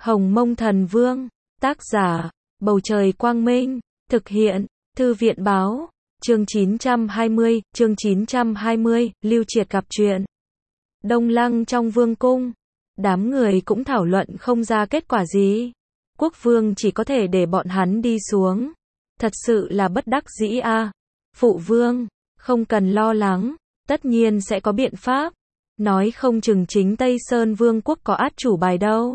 Hồng Mông Thần Vương, tác giả, Bầu Trời Quang Minh, thực hiện, Thư viện Báo, chương 920, Lưu Triệt gặp chuyện. Đông Lăng trong vương cung, đám người cũng thảo luận không ra kết quả gì. Quốc vương chỉ có thể để bọn hắn đi xuống. Thật sự là bất đắc dĩ a. Phụ vương, không cần lo lắng, tất nhiên sẽ có biện pháp. Nói không chừng chính Tây Sơn Vương quốc có át chủ bài đâu.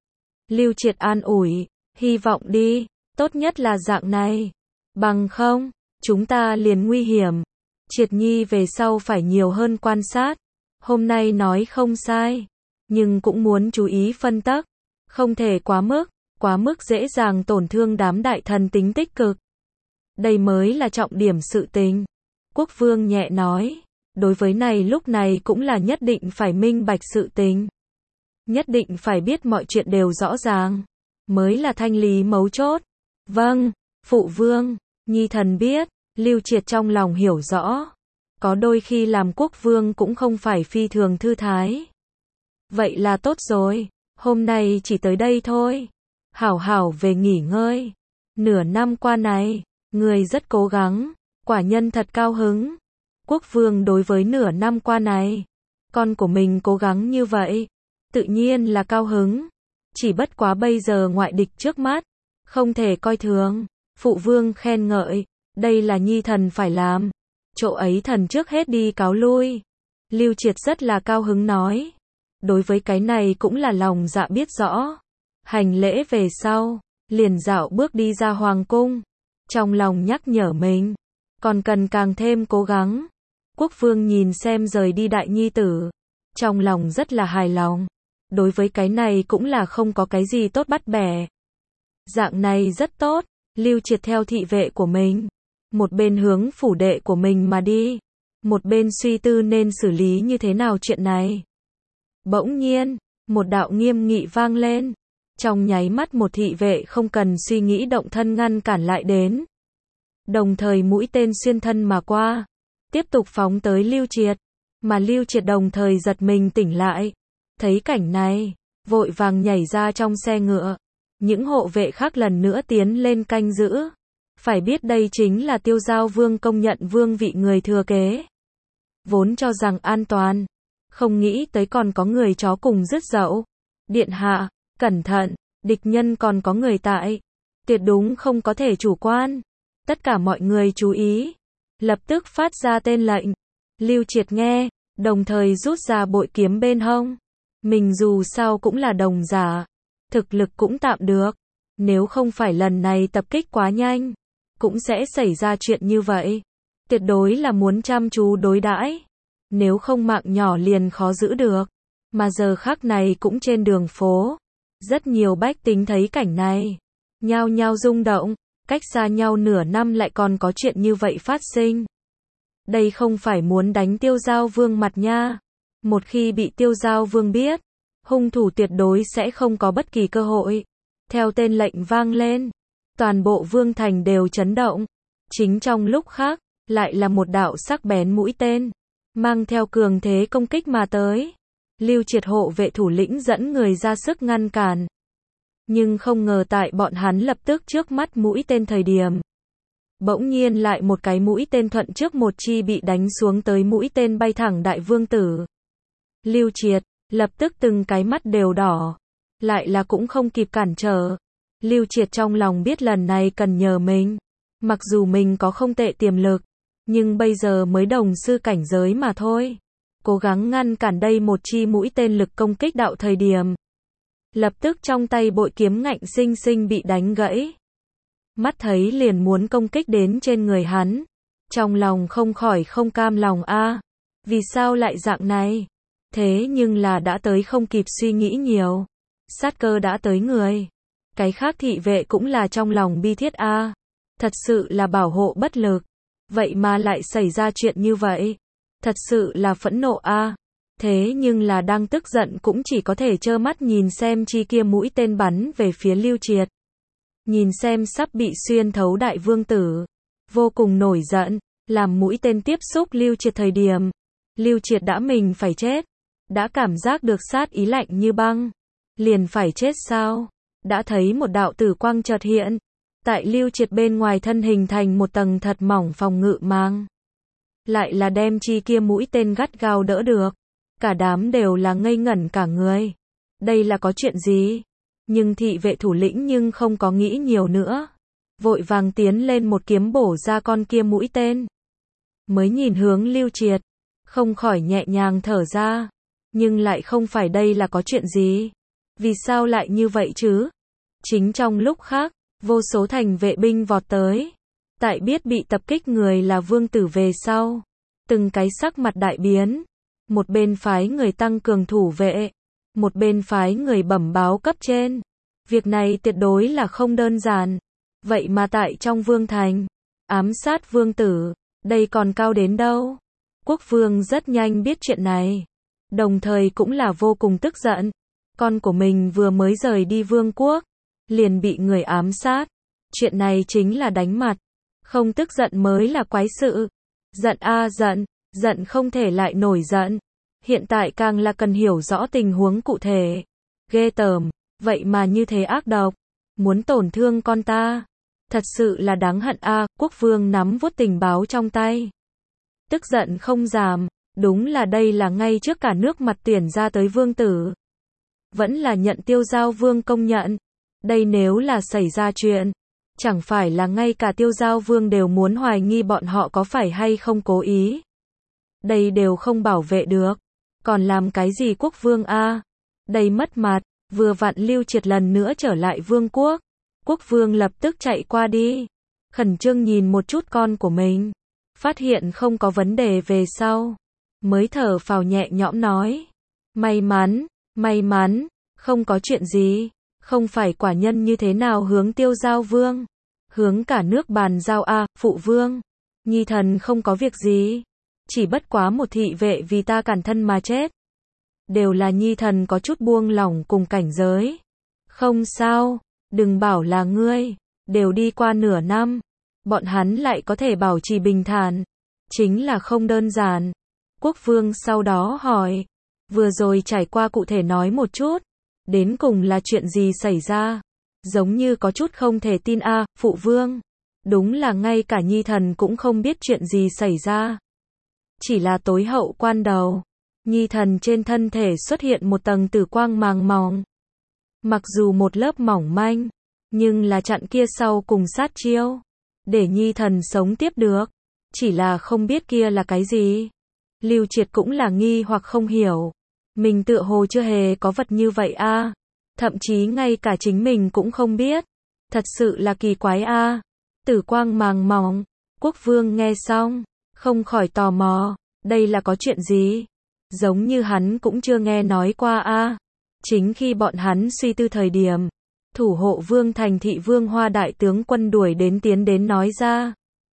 Lưu Triệt an ủi, hy vọng đi, tốt nhất là dạng này. Bằng không, chúng ta liền nguy hiểm. Triệt Nhi về sau phải nhiều hơn quan sát. Hôm nay nói không sai, nhưng cũng muốn chú ý phân tắc, không thể quá mức dễ dàng tổn thương đám đại thần tính tích cực. Đây mới là trọng điểm sự tình. Quốc vương nhẹ nói, đối với này lúc này cũng là nhất định phải minh bạch sự tình. Nhất định phải biết mọi chuyện đều rõ ràng, mới là thanh lý mấu chốt. Vâng, phụ vương, Nhi thần biết. Lưu Triệt trong lòng hiểu rõ. Có đôi khi làm quốc vương cũng không phải phi thường thư thái. Vậy là tốt rồi, hôm nay chỉ tới đây thôi. Hảo hảo về nghỉ ngơi. Nửa năm qua này, người rất cố gắng, quả nhân thật cao hứng. Quốc vương đối với nửa năm qua này, con của mình cố gắng như vậy, tự nhiên là cao hứng. Chỉ bất quá bây giờ ngoại địch trước mắt, không thể coi thường. Phụ vương khen ngợi, đây là Nhi thần phải làm. Chỗ ấy thần trước hết đi cáo lui. Lưu Triệt rất là cao hứng nói. Đối với cái này cũng là lòng dạ biết rõ. Hành lễ về sau, liền dạo bước đi ra hoàng cung. Trong lòng nhắc nhở mình, còn cần càng thêm cố gắng. Quốc vương nhìn xem rời đi đại nhi tử, trong lòng rất là hài lòng. Đối với cái này cũng là không có cái gì tốt bắt bẻ. Dạng này rất tốt. Lưu Triệt theo thị vệ của mình, một bên hướng phủ đệ của mình mà đi, một bên suy tư nên xử lý như thế nào chuyện này. Bỗng nhiên, một đạo nghiêm nghị vang lên. Trong nháy mắt một thị vệ không cần suy nghĩ động thân ngăn cản lại đến. Đồng thời mũi tên xuyên thân mà qua, tiếp tục phóng tới Lưu Triệt. Mà Lưu Triệt đồng thời giật mình tỉnh lại. Thấy cảnh này, vội vàng nhảy ra trong xe ngựa. Những hộ vệ khác lần nữa tiến lên canh giữ. Phải biết đây chính là Tiêu Giao Vương công nhận vương vị người thừa kế. Vốn cho rằng an toàn, không nghĩ tới còn có người chó cùng rứt dậu. Điện hạ, cẩn thận, địch nhân còn có người tại. Tuyệt đúng không có thể chủ quan. Tất cả mọi người chú ý. Lập tức phát ra tên lệnh. Lưu Triệt nghe, đồng thời rút ra bội kiếm bên hông. Mình dù sao cũng là đồng giả, thực lực cũng tạm được. Nếu không phải lần này tập kích quá nhanh, cũng sẽ xảy ra chuyện như vậy. Tuyệt đối là muốn chăm chú đối đãi. Nếu không mạng nhỏ liền khó giữ được. Mà giờ khắc này cũng trên đường phố. Rất nhiều bách tính thấy cảnh này, nhao nhao rung động. Cách xa nhau nửa năm lại còn có chuyện như vậy phát sinh. Đây không phải muốn đánh Tiêu Giao Vương mặt nha. Một khi bị Tiêu Giao Vương biết, hung thủ tuyệt đối sẽ không có bất kỳ cơ hội. Theo tên lệnh vang lên, toàn bộ vương thành đều chấn động. Chính trong lúc khác, lại là một đạo sắc bén mũi tên, mang theo cường thế công kích mà tới. Lưu Triệt hộ vệ thủ lĩnh dẫn người ra sức ngăn cản. Nhưng không ngờ tại bọn hắn lập tức trước mắt mũi tên thời điểm. Bỗng nhiên lại một cái mũi tên thuận trước một chi bị đánh xuống tới mũi tên bay thẳng đại vương tử. Lưu Triệt, lập tức từng cái mắt đều đỏ. Lại là cũng không kịp cản trở. Lưu Triệt trong lòng biết lần này cần nhờ mình. Mặc dù mình có không tệ tiềm lực, nhưng bây giờ mới đồng sư cảnh giới mà thôi. Cố gắng ngăn cản đây một chi mũi tên lực công kích đạo thời điểm. Lập tức trong tay bội kiếm ngạnh sinh sinh bị đánh gãy. Mắt thấy liền muốn công kích đến trên người hắn. Trong lòng không khỏi không cam lòng a. Vì sao lại dạng này? Thế nhưng là đã tới không kịp suy nghĩ nhiều. Sát cơ đã tới người. Cái khác thị vệ cũng là trong lòng bi thiết a. Thật sự là bảo hộ bất lực. Vậy mà lại xảy ra chuyện như vậy. Thật sự là phẫn nộ a. Thế nhưng là đang tức giận cũng chỉ có thể trơ mắt nhìn xem chi kia mũi tên bắn về phía Lưu Triệt. Nhìn xem sắp bị xuyên thấu đại vương tử. Vô cùng nổi giận. Làm mũi tên tiếp xúc Lưu Triệt thời điểm. Lưu Triệt đã mình phải chết. Đã cảm giác được sát ý lạnh như băng. liền phải chết sao? Đã thấy một đạo tử quang chợt hiện, tại Lưu Triệt bên ngoài thân hình thành một tầng thật mỏng phòng ngự mang. Lại là đem chi kia mũi tên gắt gao đỡ được. Cả đám đều là ngây ngẩn cả người. Đây là có chuyện gì? Nhưng thị vệ thủ lĩnh nhưng không có nghĩ nhiều nữa. Vội vàng tiến lên một kiếm bổ ra con kia mũi tên. Mới nhìn hướng Lưu Triệt, không khỏi nhẹ nhàng thở ra. Nhưng lại không phải đây là có chuyện gì? Vì sao lại như vậy chứ? Chính trong lúc khác, vô số thành vệ binh vọt tới. Tại biết bị tập kích người là vương tử về sau. Từng cái sắc mặt đại biến. Một bên phái người tăng cường thủ vệ. Một bên phái người bẩm báo cấp trên. Việc này tuyệt đối là không đơn giản. Vậy mà tại trong vương thành, ám sát vương tử, đây còn cao đến đâu? Quốc vương rất nhanh biết chuyện này. Đồng thời cũng là vô cùng tức giận. Con của mình vừa mới rời đi vương quốc, liền bị người ám sát. Chuyện này chính là đánh mặt. Không tức giận mới là quái sự. Giận a giận, giận không thể lại nổi giận. Hiện tại càng là cần hiểu rõ tình huống cụ thể. Ghê tởm, vậy mà như thế ác độc. Muốn tổn thương con ta. Thật sự là đáng hận a. Quốc vương nắm vuốt tình báo trong tay. Tức giận không giảm. Đúng là đây là ngay trước cả nước mặt tuyển ra tới vương tử. Vẫn là nhận Tiêu Giao Vương công nhận. Đây nếu là xảy ra chuyện, chẳng phải là ngay cả Tiêu Giao Vương đều muốn hoài nghi bọn họ có phải hay không cố ý. Đây đều không bảo vệ được. Còn làm cái gì quốc vương a? Đây mất mặt. Vừa vặn Lưu Triệt lần nữa trở lại vương quốc. Quốc vương lập tức chạy qua đi. Khẩn trương nhìn một chút con của mình. Phát hiện không có vấn đề về sau. Mới thở phào nhẹ nhõm nói. May mắn, không có chuyện gì. Không phải quả nhân như thế nào hướng Tiêu Giao Vương. Hướng cả nước bàn giao a, phụ vương. Nhi thần không có việc gì. Chỉ bất quá một thị vệ vì ta cản thân mà chết. Đều là nhi thần có chút buông lỏng cùng cảnh giới. Không sao, đừng bảo là ngươi. Đều đi qua nửa năm. Bọn hắn lại có thể bảo trì bình thản. Chính là không đơn giản. Quốc vương sau đó hỏi. Vừa rồi trải qua cụ thể nói một chút. Đến cùng là chuyện gì xảy ra? Giống như có chút không thể tin a, phụ vương. Đúng là ngay cả nhi thần cũng không biết chuyện gì xảy ra. Chỉ là tối hậu quan đầu. Nhi thần trên thân thể xuất hiện một tầng tử quang màng mỏng. Mặc dù một lớp mỏng manh, nhưng là chặn kia sau cùng sát chiêu. Để nhi thần sống tiếp được. Chỉ là không biết kia là cái gì. Lưu Triệt cũng là nghi hoặc không hiểu. Mình tựa hồ chưa hề có vật như vậy a. Thậm chí ngay cả chính mình cũng không biết. Thật sự là kỳ quái a. Tử quang màng mỏng. Quốc vương nghe xong, không khỏi tò mò. Đây là có chuyện gì? Giống như hắn cũng chưa nghe nói qua a. Chính khi bọn hắn suy tư thời điểm, thủ hộ vương thành thị Vương Hoa đại tướng quân đuổi đến tiến đến nói ra.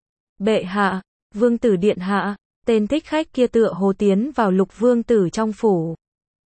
Bệ hạ, vương tử điện hạ, tên thích khách kia tựa hồ tiến vào Lục vương tử trong phủ.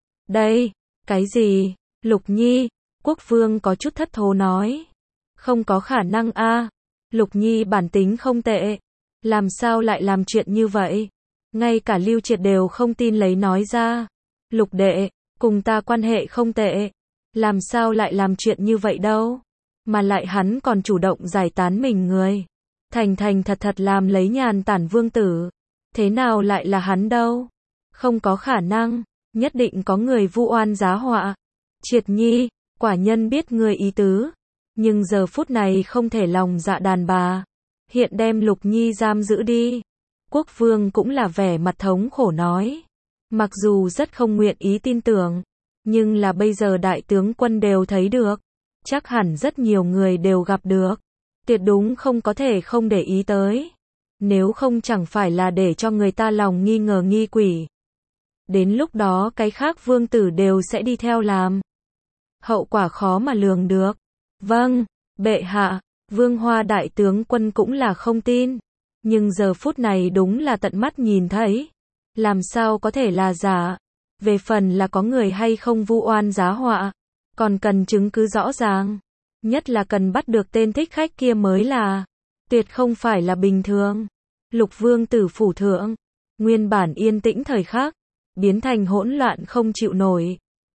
Đây, cái gì? Lục Nhi, quốc vương có chút thất thố nói. Không có khả năng a. Lục Nhi bản tính không tệ. Làm sao lại làm chuyện như vậy? Ngay cả Lưu Triệt đều không tin lấy nói ra. Lục đệ, cùng ta quan hệ không tệ. Làm sao lại làm chuyện như vậy đâu? Mà lại hắn còn chủ động giải tán mình người. Thành thật thật làm lấy nhàn tản vương tử. Thế nào lại là hắn đâu? Không có khả năng. Nhất định có người vu oan giá họa. Triệt Nhi, quả nhân biết người ý tứ. Nhưng giờ phút này không thể lòng dạ đàn bà. Hiện đem Lục Nhi giam giữ đi. Quốc vương cũng là vẻ mặt thống khổ nói. Mặc dù rất không nguyện ý tin tưởng. Nhưng là bây giờ đại tướng quân đều thấy được. Chắc hẳn rất nhiều người đều gặp được. Tuyệt đúng không có thể không để ý tới. Nếu không chẳng phải là để cho người ta lòng nghi ngờ nghi quỷ. Đến lúc đó cái khác vương tử đều sẽ đi theo làm. Hậu quả khó mà lường được. Vâng, bệ hạ, Vương Hoa đại tướng quân cũng là không tin. Nhưng giờ phút này đúng là tận mắt nhìn thấy. Làm sao có thể là giả. Về phần là có người hay không vu oan giá họa. Còn cần chứng cứ rõ ràng. Nhất là cần bắt được tên thích khách kia mới là. Tuyệt không phải là bình thường. Lục vương tử phủ thượng. Nguyên bản yên tĩnh thời khắc. Biến thành hỗn loạn không chịu nổi.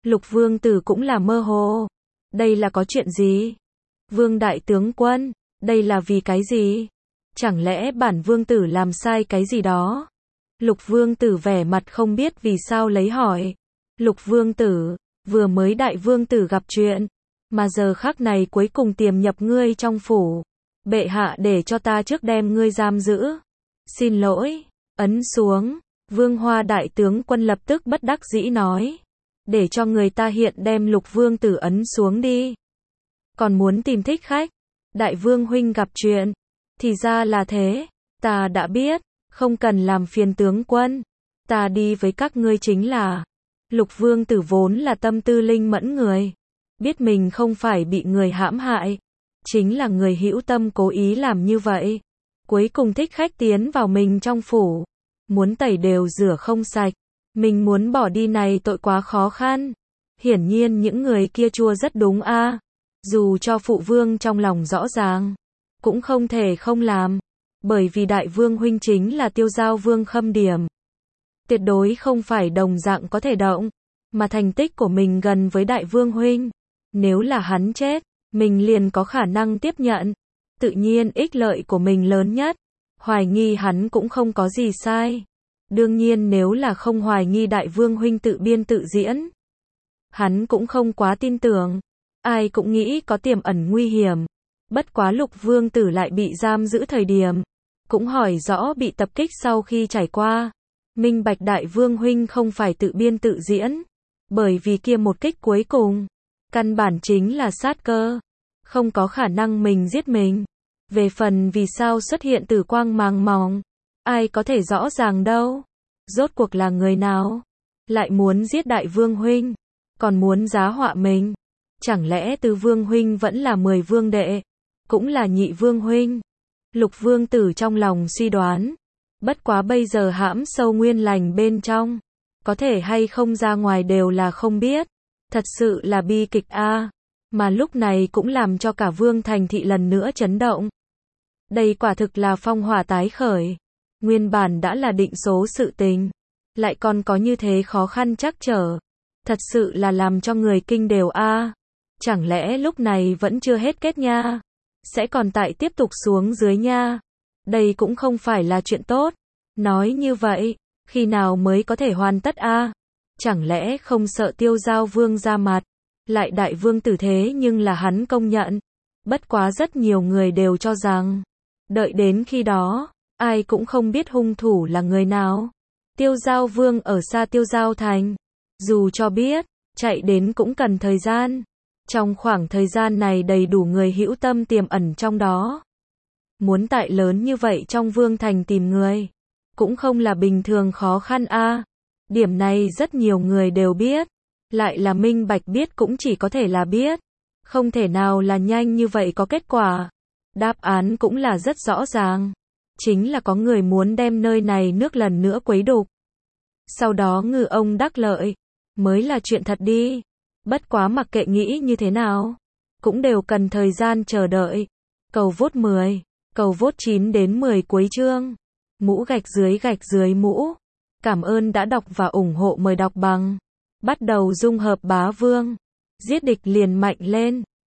Lục vương tử cũng là mơ hồ. Đây là có chuyện gì? Vương đại tướng quân, đây là vì cái gì? Chẳng lẽ bản vương tử làm sai cái gì đó? Lục vương tử vẻ mặt không biết vì sao lấy hỏi. Lục vương tử, vừa mới đại vương tử gặp chuyện, mà giờ khắc này cuối cùng tiềm nhập ngươi trong phủ. Bệ hạ để cho ta trước đem ngươi giam giữ. Xin lỗi, ấn xuống. Vương Hoa đại tướng quân lập tức bất đắc dĩ nói. Để cho người ta hiện đem lục vương tử ấn xuống đi. Còn muốn tìm thích khách. Đại vương huynh gặp chuyện. Thì ra là thế. Ta đã biết. Không cần làm phiền tướng quân. Ta đi với các ngươi chính là. Lục vương tử vốn là tâm tư linh mẫn người. Biết mình không phải bị người hãm hại. Chính là người hữu tâm cố ý làm như vậy. Cuối cùng thích khách tiến vào mình trong phủ. Muốn tẩy đều rửa không sạch. Mình muốn bỏ đi này tội quá khó khăn. Hiển nhiên những người kia chua rất đúng a. Dù cho phụ vương trong lòng rõ ràng. Cũng không thể không làm. Bởi vì đại vương huynh chính là Tiêu Giao Vương Khâm Điểm. Tuyệt đối không phải đồng dạng có thể động. Mà thành tích của mình gần với đại vương huynh. Nếu là hắn chết, mình liền có khả năng tiếp nhận. Tự nhiên ích lợi của mình lớn nhất. Hoài nghi hắn cũng không có gì sai. Đương nhiên nếu là không hoài nghi đại vương huynh tự biên tự diễn. Hắn cũng không quá tin tưởng. Ai cũng nghĩ có tiềm ẩn nguy hiểm. Bất quá lục vương tử lại bị giam giữ thời điểm. Cũng hỏi rõ bị tập kích sau khi trải qua. Minh bạch đại vương huynh không phải tự biên tự diễn. Bởi vì kia một kích cuối cùng. Căn bản chính là sát cơ. Không có khả năng mình giết mình. Về phần vì sao xuất hiện tử quang màng mỏng. Ai có thể rõ ràng đâu. Rốt cuộc là người nào. Lại muốn giết đại vương huynh. Còn muốn giá họa mình. Chẳng lẽ Tư vương huynh vẫn là 10 vương đệ. Cũng là nhị vương huynh. Lục vương tử trong lòng suy đoán. Bất quá bây giờ hãm sâu nguyên lành bên trong. Có thể hay không ra ngoài đều là không biết. Thật sự là bi kịch a. Mà lúc này cũng làm cho cả vương thành thị lần nữa chấn động. Đây quả thực là phong hỏa tái khởi. Nguyên bản đã là định số sự tình. Lại còn có như thế khó khăn trắc trở. Thật sự là làm cho người kinh đều a. Chẳng lẽ lúc này vẫn chưa hết kết nha. Sẽ còn tại tiếp tục xuống dưới nha. Đây cũng không phải là chuyện tốt. Nói như vậy, khi nào mới có thể hoàn tất a? Chẳng lẽ không sợ Tiêu Giao Vương ra mặt. Lại đại vương tử thế nhưng là hắn công nhận. Bất quá rất nhiều người đều cho rằng. Đợi đến khi đó, ai cũng không biết hung thủ là người nào. Tiêu Giao Vương ở xa Tiêu Giao Thành. Dù cho biết, chạy đến cũng cần thời gian. Trong khoảng thời gian này đầy đủ người hữu tâm tiềm ẩn trong đó. Muốn tại lớn như vậy trong Vương Thành tìm người. Cũng không là bình thường khó khăn a. Điểm này rất nhiều người đều biết. Lại là minh bạch biết cũng chỉ có thể là biết. Không thể nào là nhanh như vậy có kết quả. Đáp án cũng là rất rõ ràng. Chính là có người muốn đem nơi này nước lần nữa quấy đục. Sau đó ngư ông đắc lợi. Mới là chuyện thật đi. Bất quá mặc kệ nghĩ như thế nào. Cũng đều cần thời gian chờ đợi. Cầu vote 10. Cầu vote 9 đến 10 cuối chương. Mũ gạch dưới mũ. Cảm ơn đã đọc và ủng hộ, mời đọc bằng. Bắt đầu dung hợp bá vương. Giết địch liền mạnh lên.